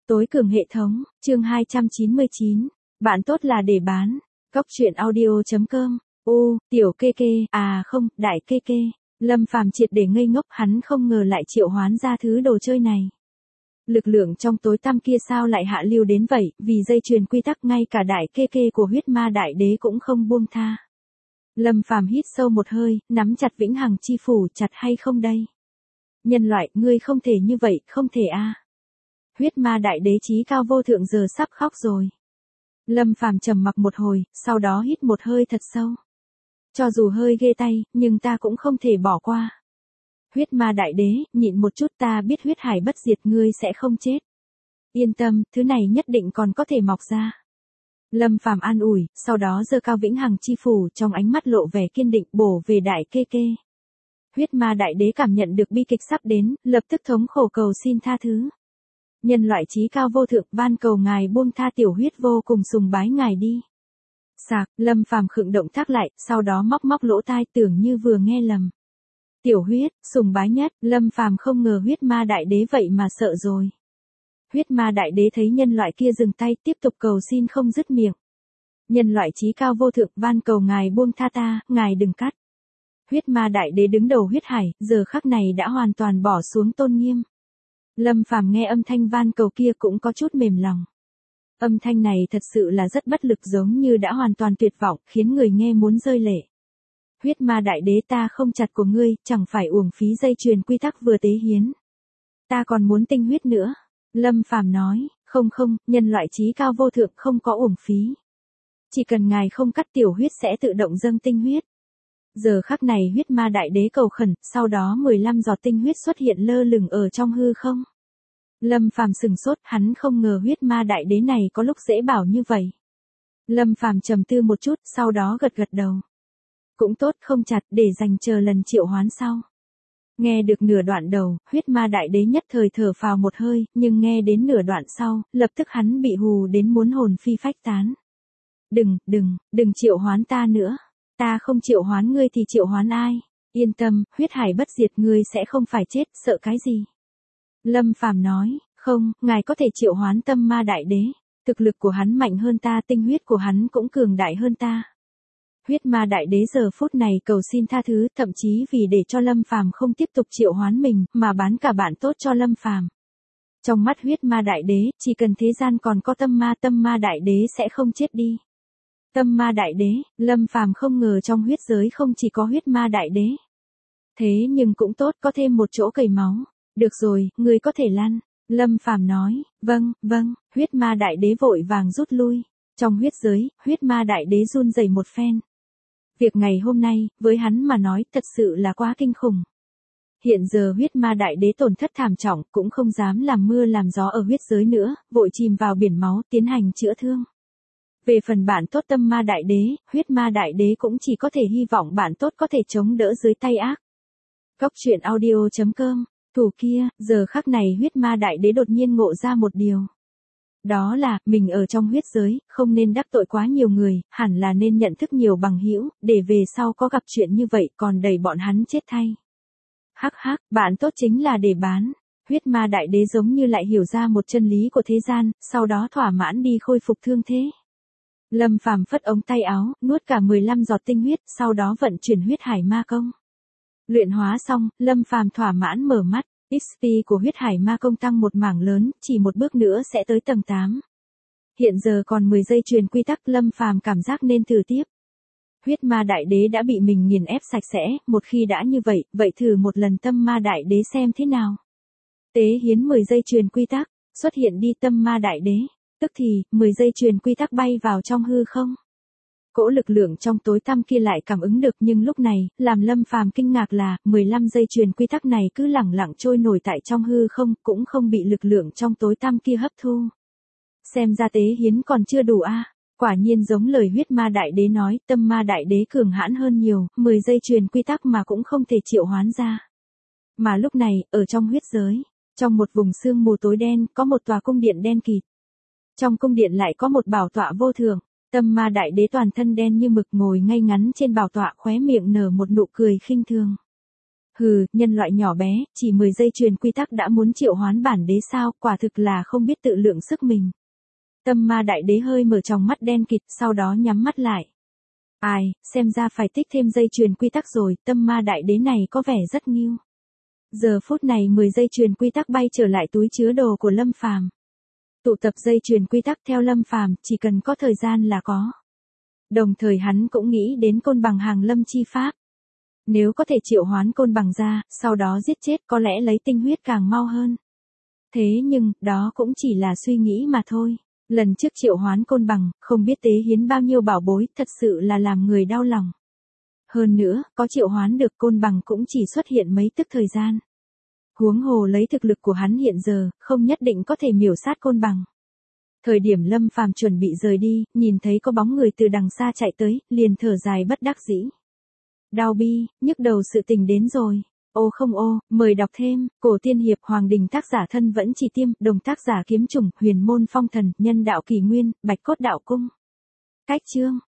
Tối cường hệ thống, chương 299. Bạn tốt là để bán. Cóc truyện audio.com. Tiểu kê kê, à không, đại kê kê. Lâm Phàm triệt để ngây ngốc, hắn không ngờ lại triệu hoán ra thứ đồ chơi này. Lực lượng trong tối tăm kia sao lại hạ lưu đến vậy, vì dây chuyền quy tắc ngay cả đại kê kê của huyết ma đại đế cũng không buông tha. Lâm Phàm hít sâu một hơi, nắm chặt vĩnh hằng chi phủ, chặt hay không đây? Nhân loại, ngươi không thể như vậy, không thể a. Huyết ma đại đế chí cao vô thượng giờ sắp khóc rồi. Lâm Phàm trầm mặc một hồi, sau đó hít một hơi thật sâu. Cho dù hơi ghê tay, nhưng ta cũng không thể bỏ qua. Huyết ma đại đế, nhịn một chút, ta biết huyết hải bất diệt, ngươi sẽ không chết. Yên tâm, thứ này nhất định còn có thể mọc ra. Lâm Phàm an ủi, sau đó giơ cao vĩnh hằng chi phủ, trong ánh mắt lộ vẻ kiên định, bổ về đại kê kê. Huyết ma đại đế cảm nhận được bi kịch sắp đến, lập tức thống khổ cầu xin tha thứ. Nhân loại chí cao vô thượng, van cầu ngài buông tha tiểu huyết, vô cùng sùng bái ngài đi. Sạc, Lâm Phàm khựng động tác lại, sau đó móc lỗ tai, tưởng như vừa nghe lầm. Tiểu huyết, sùng bái nhất, Lâm Phàm không ngờ huyết ma đại đế vậy mà sợ rồi. Huyết ma đại đế thấy nhân loại kia dừng tay, tiếp tục cầu xin không dứt miệng. Nhân loại chí cao vô thượng, van cầu ngài buông tha ta, ngài đừng cắt. Huyết ma đại đế đứng đầu huyết hải, giờ khắc này đã hoàn toàn bỏ xuống tôn nghiêm. Lâm Phàm nghe âm thanh van cầu kia cũng có chút mềm lòng. Âm thanh này thật sự là rất bất lực, giống như đã hoàn toàn tuyệt vọng, khiến người nghe muốn rơi lệ. Huyết ma đại đế, ta không chặt của ngươi, chẳng phải uổng phí dây chuyền quy tắc vừa tế hiến. Ta còn muốn tinh huyết nữa. Lâm Phàm nói, không, nhân loại chí cao vô thượng không có uổng phí. Chỉ cần ngài không cắt tiểu huyết sẽ tự động dâng tinh huyết. Giờ khắc này huyết ma đại đế cầu khẩn, sau đó 15 giọt tinh huyết xuất hiện lơ lửng ở trong hư không. Lâm Phàm sừng sốt, hắn không ngờ huyết ma đại đế này có lúc dễ bảo như vậy. Lâm Phàm trầm tư một chút, sau đó gật đầu. Cũng tốt, không chặt, để dành chờ lần triệu hoán sau. Nghe được nửa đoạn đầu, huyết ma đại đế nhất thời thở phào một hơi, nhưng nghe đến nửa đoạn sau, lập tức hắn bị hù đến muốn hồn phi phách tán. Đừng triệu hoán ta nữa. Ta không triệu hoán ngươi thì triệu hoán ai? Yên tâm, huyết hải bất diệt, ngươi sẽ không phải chết, sợ cái gì? Lâm Phàm nói, không, ngài có thể triệu hoán tâm ma đại đế. Thực lực của hắn mạnh hơn ta, tinh huyết của hắn cũng cường đại hơn ta. Huyết ma đại đế giờ phút này cầu xin tha thứ, thậm chí vì để cho Lâm Phàm không tiếp tục triệu hoán mình, mà bán cả bạn tốt cho Lâm Phàm. Trong mắt huyết ma đại đế, chỉ cần thế gian còn có tâm ma đại đế sẽ không chết đi. Tâm ma đại đế, Lâm Phàm không ngờ trong huyết giới không chỉ có huyết ma đại đế. Thế nhưng cũng tốt, có thêm một chỗ cầy máu. Được rồi, ngươi có thể lăn. Lâm Phàm nói, vâng, huyết ma đại đế vội vàng rút lui. Trong huyết giới, huyết ma đại đế run rẩy một phen. Việc ngày hôm nay, với hắn mà nói, thật sự là quá kinh khủng. Hiện giờ huyết ma đại đế tổn thất thảm trọng, cũng không dám làm mưa làm gió ở huyết giới nữa, vội chìm vào biển máu, tiến hành chữa thương. Về phần bạn tốt tâm ma đại đế, huyết ma đại đế cũng chỉ có thể hy vọng bạn tốt có thể chống đỡ dưới tay ác. Cóc truyện audio.com. Thủ kia, giờ khắc này huyết ma đại đế đột nhiên ngộ ra một điều. Đó là, mình ở trong huyết giới, không nên đắc tội quá nhiều người, hẳn là nên nhận thức nhiều bằng hữu, để về sau có gặp chuyện như vậy còn đẩy bọn hắn chết thay. Hắc, bạn tốt chính là để bán. Huyết ma đại đế giống như lại hiểu ra một chân lý của thế gian, sau đó thỏa mãn đi khôi phục thương thế. Lâm Phàm phất ống tay áo, nuốt cả 15 giọt tinh huyết, sau đó vận chuyển huyết hải ma công. Luyện hóa xong, Lâm Phàm thỏa mãn mở mắt, XP của huyết hải ma công tăng một mảng lớn, chỉ một bước nữa sẽ tới tầng 8. Hiện giờ còn 10 giây truyền quy tắc, Lâm Phàm cảm giác nên thử tiếp. Huyết ma đại đế đã bị mình nghiền ép sạch sẽ, một khi đã như vậy, vậy thử một lần tâm ma đại đế xem thế nào. Tế hiến 10 giây truyền quy tắc, xuất hiện đi tâm ma đại đế, tức thì, 10 giây truyền quy tắc bay vào trong hư không. Cỗ lực lượng trong tối tăm kia lại cảm ứng được, nhưng lúc này, làm Lâm Phàm kinh ngạc là, 15 giây truyền quy tắc này cứ lẳng lặng trôi nổi tại trong hư không, cũng không bị lực lượng trong tối tăm kia hấp thu. Xem ra tế hiến còn chưa đủ a. Quả nhiên giống lời huyết ma đại đế nói, tâm ma đại đế cường hãn hơn nhiều, 10 giây truyền quy tắc mà cũng không thể triệu hoán ra. Mà lúc này, ở trong huyết giới, trong một vùng sương mù tối đen, có một tòa cung điện đen kịt. Trong cung điện lại có một bảo tọa vô thượng. Tâm ma đại đế toàn thân đen như mực ngồi ngay ngắn trên bảo tọa, khóe miệng nở một nụ cười khinh thường. Hừ, nhân loại nhỏ bé, chỉ 10 giây truyền quy tắc đã muốn triệu hoán bản đế sao, quả thực là không biết tự lượng sức mình. Tâm ma đại đế hơi mở tròng mắt đen kịt, sau đó nhắm mắt lại. Ai, xem ra phải tích thêm dây truyền quy tắc rồi, tâm ma đại đế này có vẻ rất nghiêu. Giờ phút này 10 dây truyền quy tắc bay trở lại túi chứa đồ của Lâm Phàm. Tụ tập dây truyền quy tắc theo Lâm Phàm, chỉ cần có thời gian là có. Đồng thời hắn cũng nghĩ đến côn bằng hàng lâm chi pháp. Nếu có thể triệu hoán côn bằng ra, sau đó giết chết có lẽ lấy tinh huyết càng mau hơn. Thế nhưng, đó cũng chỉ là suy nghĩ mà thôi. Lần trước triệu hoán côn bằng, không biết tế hiến bao nhiêu bảo bối, thật sự là làm người đau lòng. Hơn nữa, có triệu hoán được côn bằng cũng chỉ xuất hiện mấy tức thời gian. Huống hồ lấy thực lực của hắn hiện giờ, không nhất định có thể miểu sát côn bằng. Thời điểm Lâm Phàm chuẩn bị rời đi, nhìn thấy có bóng người từ đằng xa chạy tới, liền thở dài bất đắc dĩ. Đau bi, nhức đầu sự tình đến rồi. Ô không ô, mời đọc thêm, Cổ Tiên Hiệp Hoàng Đình tác giả thân vẫn chỉ tiêm, đồng tác giả kiếm trùng, huyền môn phong thần, nhân đạo kỳ nguyên, bạch cốt đạo cung. Cách chương.